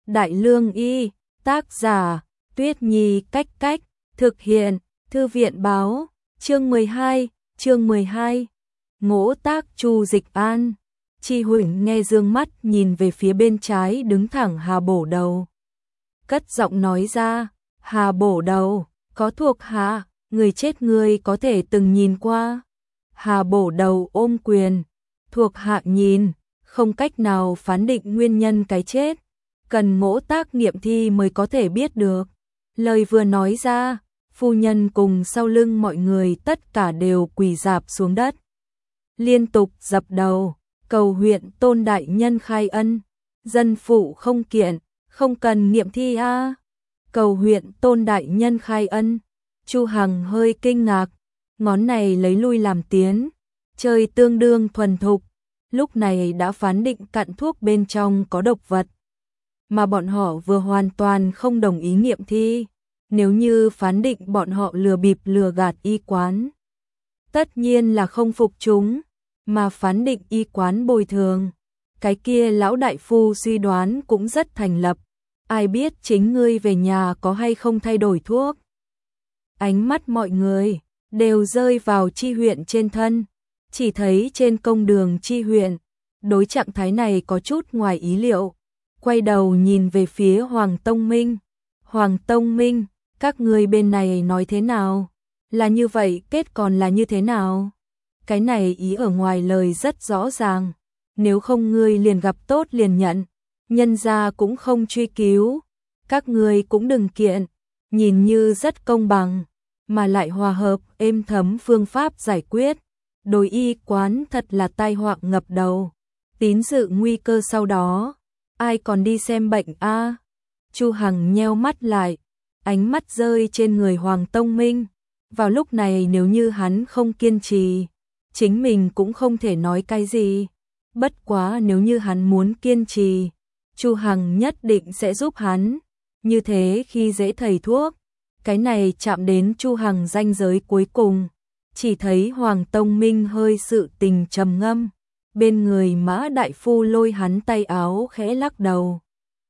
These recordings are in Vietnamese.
Đại Lương Y, tác giả, Tuyết Nhi cách, thực hiện, Thư viện báo, chương 12, ngỗ tác Chu Dịch An. Chi Huỳnh nghe dương mắt nhìn về phía bên trái đứng thẳng Hà Bổ Đầu. Cất giọng nói ra, Hà Bổ Đầu, có thuộc hạ, người chết ngươi có thể từng nhìn qua. Hà Bổ Đầu ôm quyền, thuộc hạ nhìn, không cách nào phán định nguyên nhân cái chết, cần ngỗ tác nghiệm thi mới có thể biết được. Lời vừa nói ra, phu nhân cùng sau lưng mọi người tất cả đều quỳ rạp xuống đất, liên tục dập đầu, cầu huyện Tôn đại nhân khai ân, dân phụ không kiện, không cần nghiệm thi a. Cầu huyện Tôn đại nhân khai ân. Chu Hằng hơi kinh ngạc, ngón này lấy lui làm tiến, chơi tương đương thuần thục, lúc này đã phán định cặn thuốc bên trong có độc vật, mà bọn họ vừa hoàn toàn không đồng ý nghiệm thi. Nếu như phán định bọn họ lừa bịp lừa gạt y quán, tất nhiên là không phục chúng, mà phán định y quán bồi thường, cái kia lão đại phu suy đoán cũng rất thành lập, ai biết chính ngươi về nhà có hay không thay đổi thuốc. Ánh mắt mọi người đều rơi vào Chi huyện trên thân, chỉ thấy trên công đường Chi huyện, đối trạng thái này có chút ngoài ý liệu, quay đầu nhìn về phía Hoàng Tông Minh. Hoàng Tông Minh, các ngươi bên này nói thế nào? Là như vậy, kết còn là như thế nào? Cái này ý ở ngoài lời rất rõ ràng, nếu không ngươi liền gặp tốt liền nhận, nhân gia cũng không truy cứu, các ngươi cũng đừng kiện, nhìn như rất công bằng, mà lại hòa hợp, êm thấm phương pháp giải quyết, đối y quán thật là tai họa ngập đầu, tín dự nguy cơ sau đó, ai còn đi xem bệnh a? Chu Hằng nheo mắt lại, ánh mắt rơi trên người Hoàng Tông Minh, vào lúc này nếu như hắn không kiên trì, chính mình cũng không thể nói cái gì, bất quá nếu như hắn muốn kiên trì, Chu Hằng nhất định sẽ giúp hắn, như thế khi dễ thầy thuốc. Cái này chạm đến Chu Hằng ranh giới cuối cùng, chỉ thấy Hoàng Tông Minh hơi sự tình trầm ngâm, bên người Mã đại phu lôi hắn tay áo khẽ lắc đầu.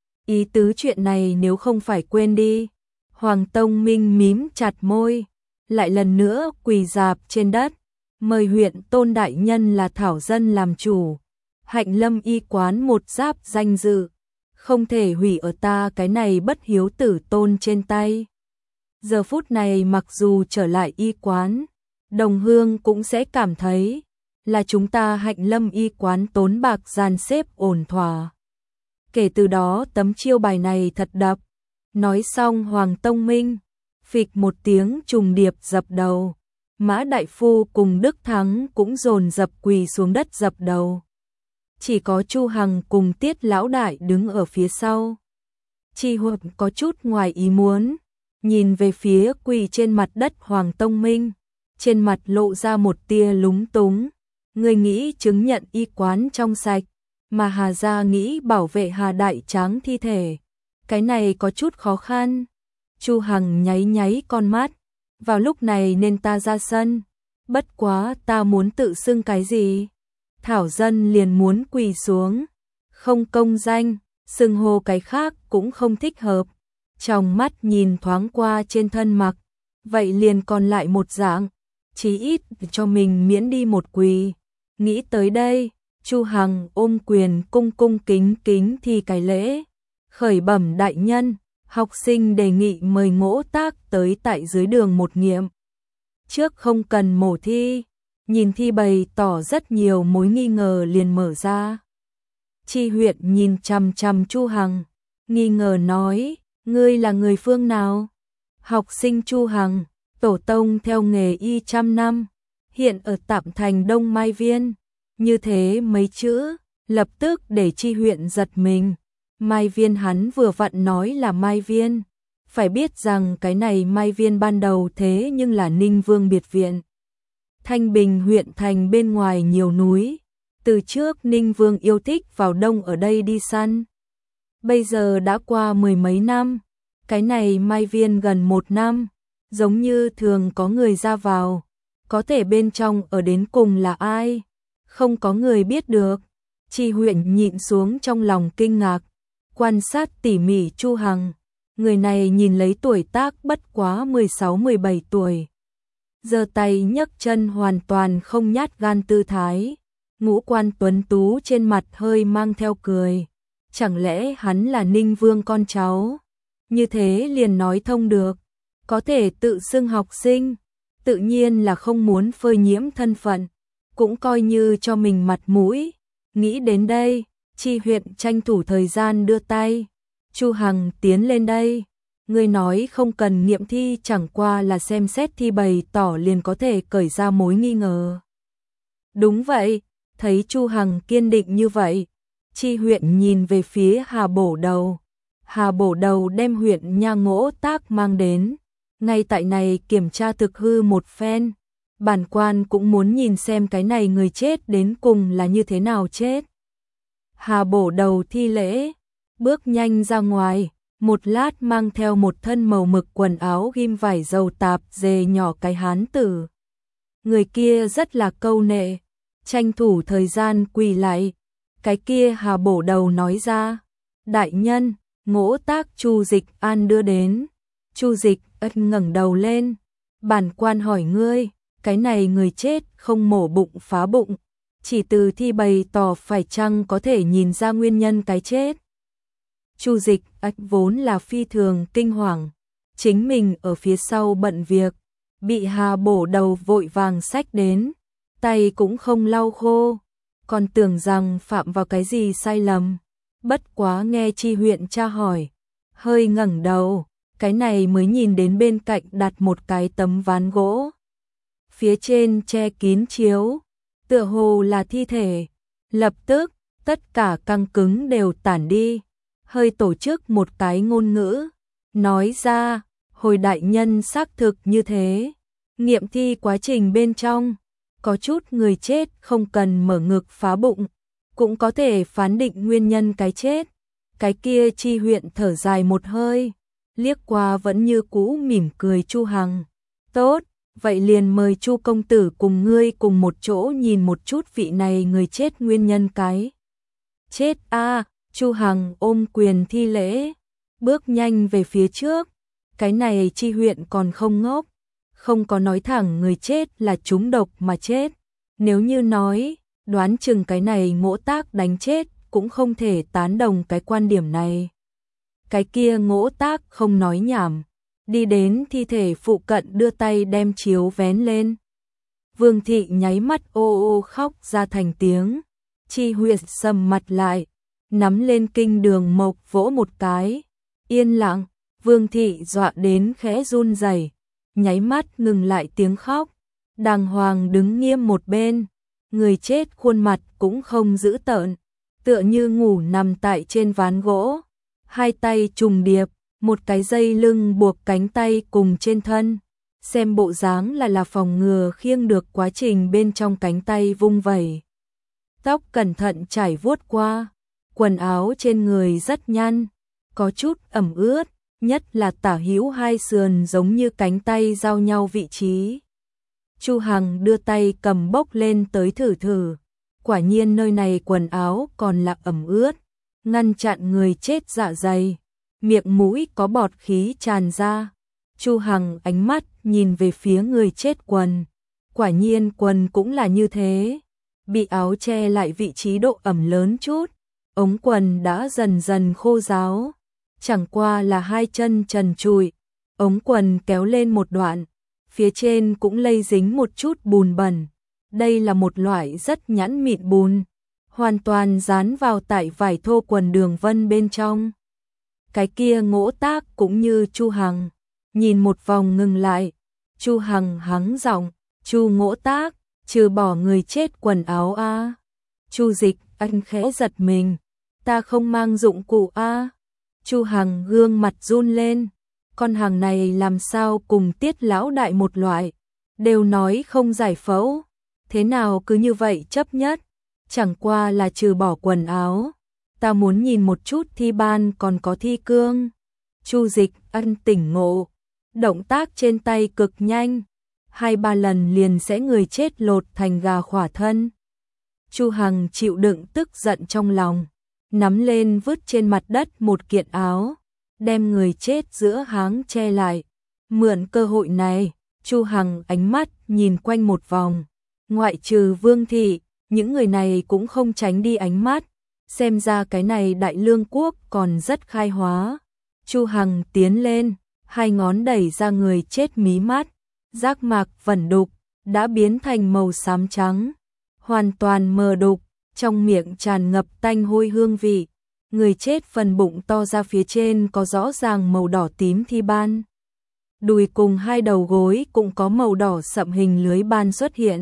Ý tứ chuyện này nếu không phải quên đi. Hoàng Tông Minh mím chặt môi, lại lần nữa quỳ rạp trên đất, mời huyện Tôn đại nhân là thảo dân làm chủ, Hạnh Lâm y quán một giáp danh dự, không thể hủy ở ta cái này bất hiếu tử tôn trên tay. Giờ phút này mặc dù trở lại y quán, đồng hương cũng sẽ cảm thấy là chúng ta Hạnh Lâm y quán tốn bạc dàn xếp ổn thỏa. Kể từ đó tấm chiêu bài này thật đập. Nói xong Hoàng Tông Minh, phịch một tiếng trùng điệp dập đầu, Mã đại phu cùng Đức Thắng cũng dồn dập quỳ xuống đất dập đầu. Chỉ có Chu Hằng cùng Tiết lão đại đứng ở phía sau. Chi Huỳnh có chút ngoài ý muốn, nhìn về phía quỳ trên mặt đất Hoàng Tông Minh, trên mặt lộ ra một tia lúng túng. Người nghĩ chứng nhận y quán trong sạch, mà Hà gia nghĩ bảo vệ Hà đại tráng thi thể, cái này có chút khó khăn. Chu Hằng nháy nháy con mắt, vào lúc này nên ta ra sân, bất quá ta muốn tự xưng cái gì? Thảo dân liền muốn quỳ xuống, không công danh, xưng hô cái khác cũng không thích hợp. Trong mắt nhìn thoáng qua trên thân mặc, vậy liền còn lại một dạng, chí ít cho mình miễn đi một quỳ. Nghĩ tới đây, Chu Hằng ôm quyền cung kính thi cái lễ. Khởi bẩm đại nhân, học sinh đề nghị mời ngỗ tác tới tại dưới đường một nghiệm. Trước không cần mổ thi, nhìn thi bày tỏ rất nhiều mối nghi ngờ liền mở ra. Chi huyện nhìn chằm chằm Chu Hằng, nghi ngờ nói, ngươi là người phương nào? Học sinh Chu Hằng, tổ tông theo nghề y trăm năm, hiện ở Tạm Thành Đông Mai Viên. Như thế mấy chữ, lập tức để Chi huyện giật mình. Mai Viên hắn vừa vặn nói là Mai Viên, phải biết rằng cái này Mai Viên ban đầu thế nhưng là Ninh Vương biệt viện. Thanh Bình huyện thành bên ngoài nhiều núi, từ trước Ninh Vương yêu thích vào đông ở đây đi săn. Bây giờ đã qua mười mấy năm, cái này Mai Viên gần 1 năm, giống như thường có người ra vào, có thể bên trong ở đến cùng là ai, không có người biết được. Chi huyện nhịn xuống trong lòng kinh ngạc, Quan sát tỉ mỉ Chu Hằng, người này nhìn lấy tuổi tác bất quá 16-17 tuổi. Giơ tay nhấc chân hoàn toàn không nhát gan tư thái, ngũ quan tuấn tú trên mặt hơi mang theo cười. Chẳng lẽ hắn là Ninh Vương con cháu? Như thế liền nói thông được, có thể tự xưng học sinh, tự nhiên là không muốn phơi nhiễm thân phận, cũng coi như cho mình mặt mũi. Nghĩ đến đây, Chi Huyện tranh thủ thời gian đưa tay. Chu Hằng tiến lên đây. Ngươi nói không cần nghiệm thi, chẳng qua là xem xét thi bày tỏ liền có thể cởi ra mối nghi ngờ. Đúng vậy, thấy Chu Hằng kiên định như vậy, Chi Huyện nhìn về phía Hà Bổ Đầu. Hà Bổ Đầu đem huyện Nha Ngỗ Tác mang đến, ngay tại này kiểm tra thực hư một phen. Bản quan cũng muốn nhìn xem cái này người chết đến cùng là như thế nào chết. Hà Bổ Đầu thi lễ, bước nhanh ra ngoài, một lát mang theo một thân màu mực quần áo ghim vải dầu tạp dề nhỏ cái hán tử. Người kia rất là câu nệ, tranh thủ thời gian quỳ lại. Cái kia Hà Bổ Đầu nói ra, đại nhân, Ngỗ Tác Chu Dịch An đưa đến. Chu Dịch Ân ngẩng đầu lên, bản quan hỏi ngươi, cái này người chết không mổ bụng phá bụng, chỉ từ thi bày tỏ phải chăng có thể nhìn ra nguyên nhân cái chết. Chu Dịch Ân vốn là phi thường kinh hoàng, chính mình ở phía sau bận việc, bị Hà Bổ Đầu vội vàng xách đến, tay cũng không lau khô, còn tưởng rằng phạm vào cái gì sai lầm. Bất quá nghe Chi Huyện tra hỏi, hơi ngẩng đầu, cái này mới nhìn đến bên cạnh đặt một cái tấm ván gỗ. Phía trên che kín chiếu, tựa hồ là thi thể. Lập tức, tất cả căng cứng đều tản đi, hơi tổ chức một cái ngôn ngữ, nói ra, hồi đại nhân xác thực như thế. Nghiệm thi quá trình bên trong, có chút người chết không cần mở ngực phá bụng, cũng có thể phán định nguyên nhân cái chết. Cái kia Chi Huyện thở dài một hơi, liếc qua vẫn như cũ mỉm cười Chu Hằng. Tốt, vậy liền mời Chu công tử cùng ngươi cùng một chỗ nhìn một chút vị này người chết nguyên nhân cái chết a. Chu Hằng ôm quyền thi lễ, bước nhanh về phía trước. Cái này Chi Huyện còn không ngốc, không có nói thẳng người chết là trúng độc mà chết. Nếu như nói, đoán chừng cái này Ngỗ Tác đánh chết cũng không thể tán đồng cái quan điểm này. Cái kia Ngỗ Tác không nói nhảm, đi đến thi thể phụ cận đưa tay đem chiếu vén lên. Vương thị nháy mắt ô ô khóc ra thành tiếng. Chi Huyện sầm mặt lại, nắm lên kinh đường mộc vỗ một cái. Yên lặng, Vương thị dọa đến khẽ run rẩy, nháy mắt ngừng lại tiếng khóc, đàng hoàng đứng nghiêm một bên. Người chết khuôn mặt cũng không dữ tợn, tựa như ngủ nằm tại trên ván gỗ, hai tay trùng điệp, một cái dây lưng buộc cánh tay cùng trên thân, xem bộ dáng là phòng ngừa khiêng được quá trình bên trong cánh tay vung vẩy. Tóc cẩn thận chải vuốt qua, quần áo trên người rất nhăn, có chút ẩm ướt, nhất là tả hữu hai sườn giống như cánh tay giao nhau vị trí. Chu Hằng đưa tay cầm bốc lên tới thử thử, quả nhiên nơi này quần áo còn là ẩm ướt, ngăn chặn người chết dạ dày, miệng mũi có bọt khí tràn ra. Chu Hằng ánh mắt nhìn về phía người chết quần, quả nhiên quần cũng là như thế, bị áo che lại vị trí độ ẩm lớn chút, ống quần đã dần dần khô ráo, chẳng qua là hai chân trần trụi, ống quần kéo lên một đoạn, phía trên cũng lây dính một chút bùn bẩn. Đây là một loại rất nhẵn mịn bùn, hoàn toàn dán vào tại vải thô quần Đường Vân bên trong. Cái kia Ngỗ Tác cũng như Chu Hằng, nhìn một vòng ngừng lại. Chu Hằng hắng giọng, Chu Ngỗ Tác, trừ bỏ người chết quần áo a. Chu Dịch Ân khẽ giật mình, ta không mang dụng cụ a. Chu Hằng gương mặt run lên, con hàng này làm sao cùng Tiết lão đại một loại, đều nói không giải phẫu, thế nào cứ như vậy chấp nhất, chẳng qua là trừ bỏ quần áo, ta muốn nhìn một chút thi ban còn có thi cương. Chu Dịch Ân tỉnh ngộ, động tác trên tay cực nhanh, 2-3 lần liền sẽ người chết lột thành gà khỏa thân. Chu Hằng chịu đựng tức giận trong lòng, nắm lên vứt trên mặt đất một kiện áo, đem người chết giữa háng che lại. Mượn cơ hội này, Chu Hằng ánh mắt nhìn quanh một vòng, ngoại trừ Vương thị, những người này cũng không tránh đi ánh mắt, xem ra cái này Đại Lương quốc còn rất khai hóa. Chu Hằng tiến lên, hai ngón đẩy ra người chết mí mắt, giác mạc vẩn đục, đã biến thành màu xám trắng, hoàn toàn mờ đục, trong miệng tràn ngập tanh hôi hương vị. Người chết phần bụng to ra phía trên có rõ ràng màu đỏ tím thi ban. Đùi cùng hai đầu gối cũng có màu đỏ sậm hình lưới ban xuất hiện.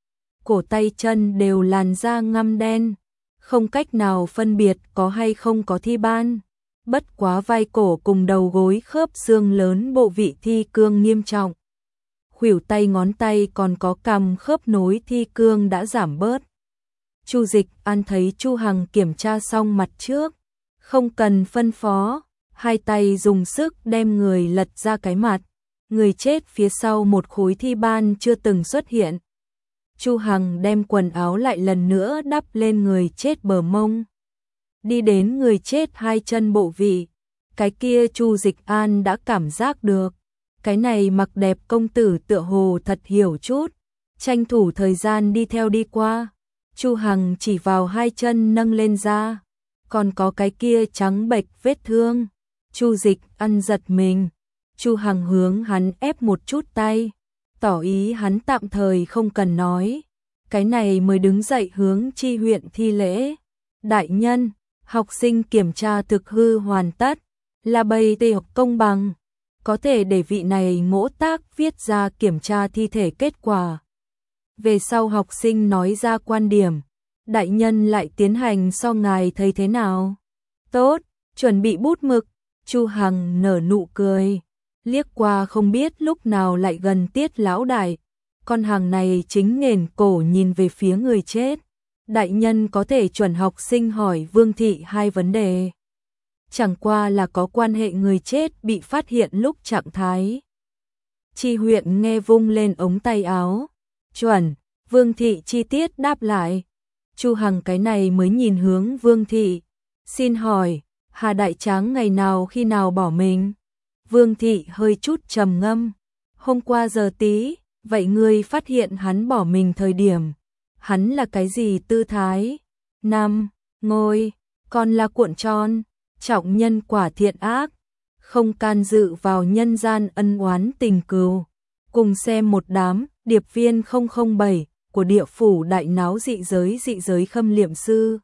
Cổ tay chân đều làn da ngăm đen, không cách nào phân biệt có hay không có thi ban. Bất quá vai cổ cùng đầu gối khớp xương lớn bộ vị thi cương nghiêm trọng. Khuỷu tay ngón tay còn có cằm khớp nối thi cương đã giảm bớt. Chu Dịch An thấy Chu Hằng kiểm tra xong mặt trước, không cần phân phó, hai tay dùng sức đem người lật ra cái mặt. Người chết phía sau một khối thi ban chưa từng xuất hiện. Chu Hằng đem quần áo lại lần nữa đắp lên người chết bờ mông. Đi đến người chết hai chân bộ vị, cái kia Chu Dịch An đã cảm giác được. Cái này mặc đẹp công tử tựa hồ thật hiểu chút, tranh thủ thời gian đi theo đi qua. Chu Hằng chỉ vào hai chân nâng lên ra, còn có cái kia trắng bệch vết thương. Chu Dịch An giật mình, Chu Hằng hướng hắn ép một chút tay, tỏ ý hắn tạm thời không cần nói. Cái này mới đứng dậy hướng Chi huyện thi lễ. Đại nhân, học sinh kiểm tra thực hư hoàn tất, là bày tề học công bằng, có thể để vị này Ngỗ Tác viết ra kiểm tra thi thể kết quả. Về sau học sinh nói ra quan điểm, đại nhân lại tiến hành so ngài thấy thế nào? Tốt, chuẩn bị bút mực. Chu Hằng nở nụ cười, liếc qua không biết lúc nào lại gần Tiết lão đại. Con hàng này chính nghển cổ nhìn về phía người chết. Đại nhân có thể chuẩn học sinh hỏi Vương thị hai vấn đề. Chẳng qua là có quan hệ người chết bị phát hiện lúc trạng thái. Chi huyện nghe vung lên ống tay áo. Chuẩn, Vương thị chi tiết đáp lại. Chu Hằng cái này mới nhìn hướng Vương thị. Xin hỏi, Hà Đại Tráng ngày nào khi nào bỏ mình? Vương thị hơi chút trầm ngâm. Hôm qua giờ tí, vậy ngươi phát hiện hắn bỏ mình thời điểm. Hắn là cái gì tư thái? Năm, ngôi, còn là cuộn tròn, trọng nhân quả thiện ác, không can dự vào nhân gian ân oán tình cừu. Cùng xem một đám, điệp viên 007 của địa phủ đại náo dị giới khâm liệm sư.